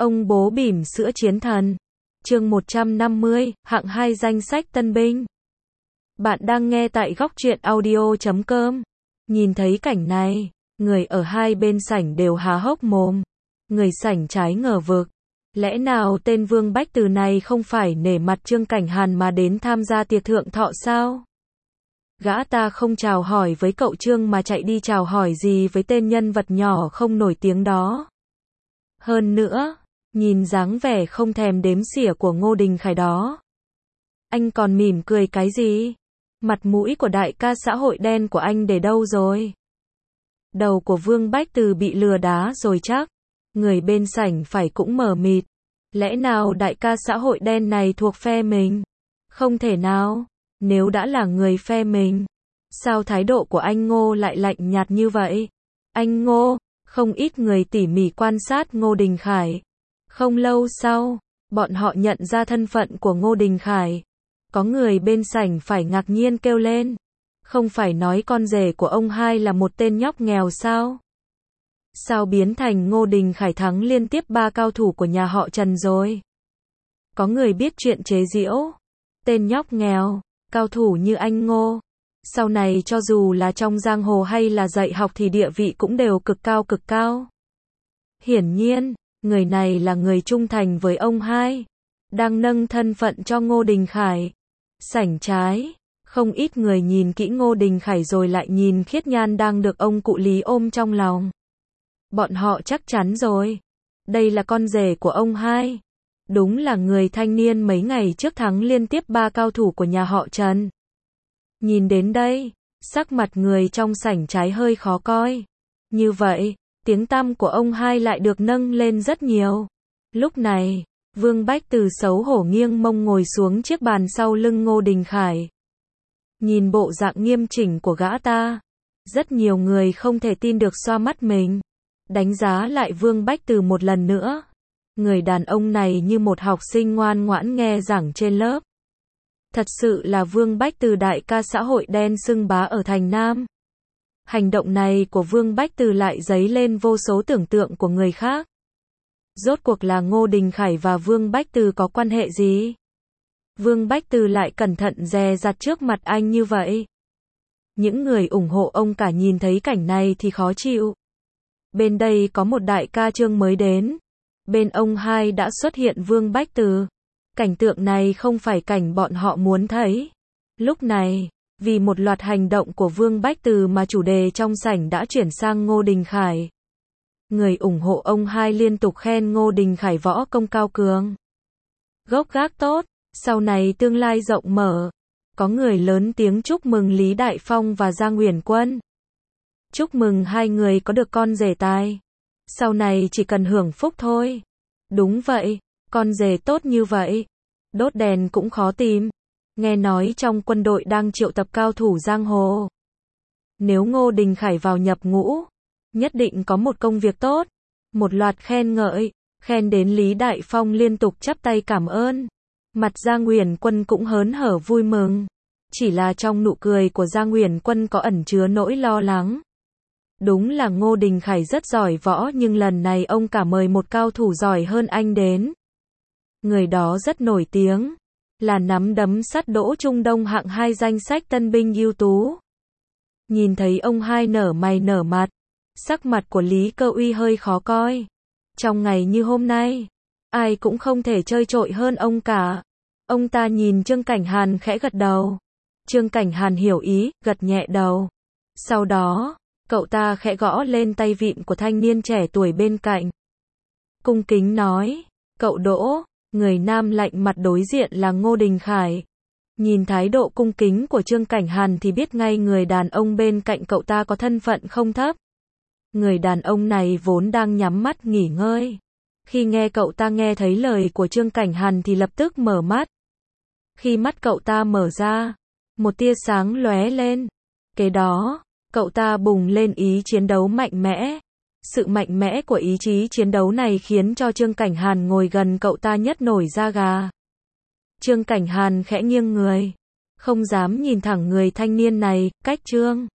Ông bố bỉm sữa chiến thần. Chương 150, hạng 2 danh sách tân binh. Bạn đang nghe tại góc truyện audio.com. Nhìn thấy cảnh này, người ở hai bên sảnh đều há hốc mồm. Người sảnh trái ngờ vực. Lẽ nào tên Vương Bách Từ này không phải nể mặt Trương Cảnh Hàn mà đến tham gia tiệc thượng thọ sao? Gã ta không chào hỏi với cậu Trương mà chạy đi chào hỏi gì với tên nhân vật nhỏ không nổi tiếng đó. Hơn nữa, nhìn dáng vẻ không thèm đếm xỉa của Ngô Đình Khải đó. Anh còn mỉm cười cái gì? Mặt mũi của đại ca xã hội đen của anh để đâu rồi? Đầu của Vương Bách Từ bị lừa đá rồi chắc. Người bên sảnh phải cũng mờ mịt. Lẽ nào đại ca xã hội đen này thuộc phe mình? Không thể nào. Nếu đã là người phe mình, sao thái độ của anh Ngô lại lạnh nhạt như vậy? Anh Ngô, không ít người tỉ mỉ quan sát Ngô Đình Khải. Không lâu sau, bọn họ nhận ra thân phận của Ngô Đình Khải. Có người bên sảnh phải ngạc nhiên kêu lên. Không phải nói con rể của ông hai là một tên nhóc nghèo sao? Sao biến thành Ngô Đình Khải thắng liên tiếp 3 cao thủ của nhà họ Trần rồi? Có người biết chuyện chế giễu. Tên nhóc nghèo, cao thủ như anh Ngô. Sau này cho dù là trong giang hồ hay là dạy học thì địa vị cũng đều cực cao cực cao. Hiển nhiên, người này là người trung thành với ông hai. Đang nâng thân phận cho Ngô Đình Khải. Sảnh trái, không ít người nhìn kỹ Ngô Đình Khải rồi lại nhìn Khiết Nhan đang được ông cụ Lý ôm trong lòng. Bọn họ chắc chắn rồi. Đây là con rể của ông hai. Đúng là người thanh niên mấy ngày trước thắng liên tiếp 3 cao thủ của nhà họ Trần. Nhìn đến đây, sắc mặt người trong sảnh trái hơi khó coi. Như vậy, tiếng tăm của ông hai lại được nâng lên rất nhiều. Lúc này, Vương Bách Từ xấu hổ nghiêng mông ngồi xuống chiếc bàn sau lưng Ngô Đình Khải. Nhìn bộ dạng nghiêm chỉnh của gã ta, rất nhiều người không thể tin được xoa mắt mình. Đánh giá lại Vương Bách Từ một lần nữa. Người đàn ông này như một học sinh ngoan ngoãn nghe giảng trên lớp. Thật sự là Vương Bách Từ đại ca xã hội đen xưng bá ở thành Nam. Hành động này của Vương Bách Từ lại dấy lên vô số tưởng tượng của người khác. Rốt cuộc là Ngô Đình Khải và Vương Bách Từ có quan hệ gì? Vương Bách Từ lại cẩn thận dè dặt trước mặt anh như vậy. Những người ủng hộ ông cả nhìn thấy cảnh này thì khó chịu. Bên đây có một đại ca Trương mới đến. Bên ông hai đã xuất hiện Vương Bách Từ. Cảnh tượng này không phải cảnh bọn họ muốn thấy. Lúc này, vì một loạt hành động của Vương Bách Từ mà chủ đề trong sảnh đã chuyển sang Ngô Đình Khải. Người ủng hộ ông hai liên tục khen Ngô Đình Khải võ công cao cường. Gốc gác tốt, sau này tương lai rộng mở. Có người lớn tiếng chúc mừng Lý Đại Phong và Giang Uyển Quân. Chúc mừng hai người có được con rể tài. Sau này chỉ cần hưởng phúc thôi. Đúng vậy, con rể tốt như vậy. Đốt đèn cũng khó tìm. Nghe nói trong quân đội đang triệu tập cao thủ giang hồ. Nếu Ngô Đình Khải vào nhập ngũ, nhất định có một công việc tốt. Một loạt khen ngợi, khen đến Lý Đại Phong liên tục chắp tay cảm ơn. Mặt Giang Uyển Quân cũng hớn hở vui mừng. Chỉ là trong nụ cười của Giang Uyển Quân có ẩn chứa nỗi lo lắng. Đúng là Ngô Đình Khải rất giỏi võ nhưng lần này ông cả mời một cao thủ giỏi hơn anh đến. Người đó rất nổi tiếng, là nắm đấm sắt Đỗ Trung Đông hạng 2 danh sách tân binh ưu tú. Nhìn thấy ông hai nở mày nở mặt, sắc mặt của Lý Cơ Uy hơi khó coi. Trong ngày như hôm nay, ai cũng không thể chơi trội hơn ông cả. Ông ta nhìn Trương Cảnh Hàn khẽ gật đầu. Trương Cảnh Hàn hiểu ý, gật nhẹ đầu. Sau đó, cậu ta khẽ gõ lên tay vịn của thanh niên trẻ tuổi bên cạnh. Cung kính nói, cậu Đỗ, người nam lạnh mặt đối diện là Ngô Đình Khải. Nhìn thái độ cung kính của Trương Cảnh Hàn thì biết ngay người đàn ông bên cạnh cậu ta có thân phận không thấp. Người đàn ông này vốn đang nhắm mắt nghỉ ngơi. Khi nghe cậu ta nghe thấy lời của Trương Cảnh Hàn thì lập tức mở mắt. Khi mắt cậu ta mở ra, một tia sáng lóe lên. Kế đó, cậu ta bùng lên ý chiến đấu mạnh mẽ. Sự mạnh mẽ của ý chí chiến đấu này khiến cho Trương Cảnh Hàn ngồi gần cậu ta nhất nổi da gà. Trương Cảnh Hàn khẽ nghiêng người. Không dám nhìn thẳng người thanh niên này, cách Trương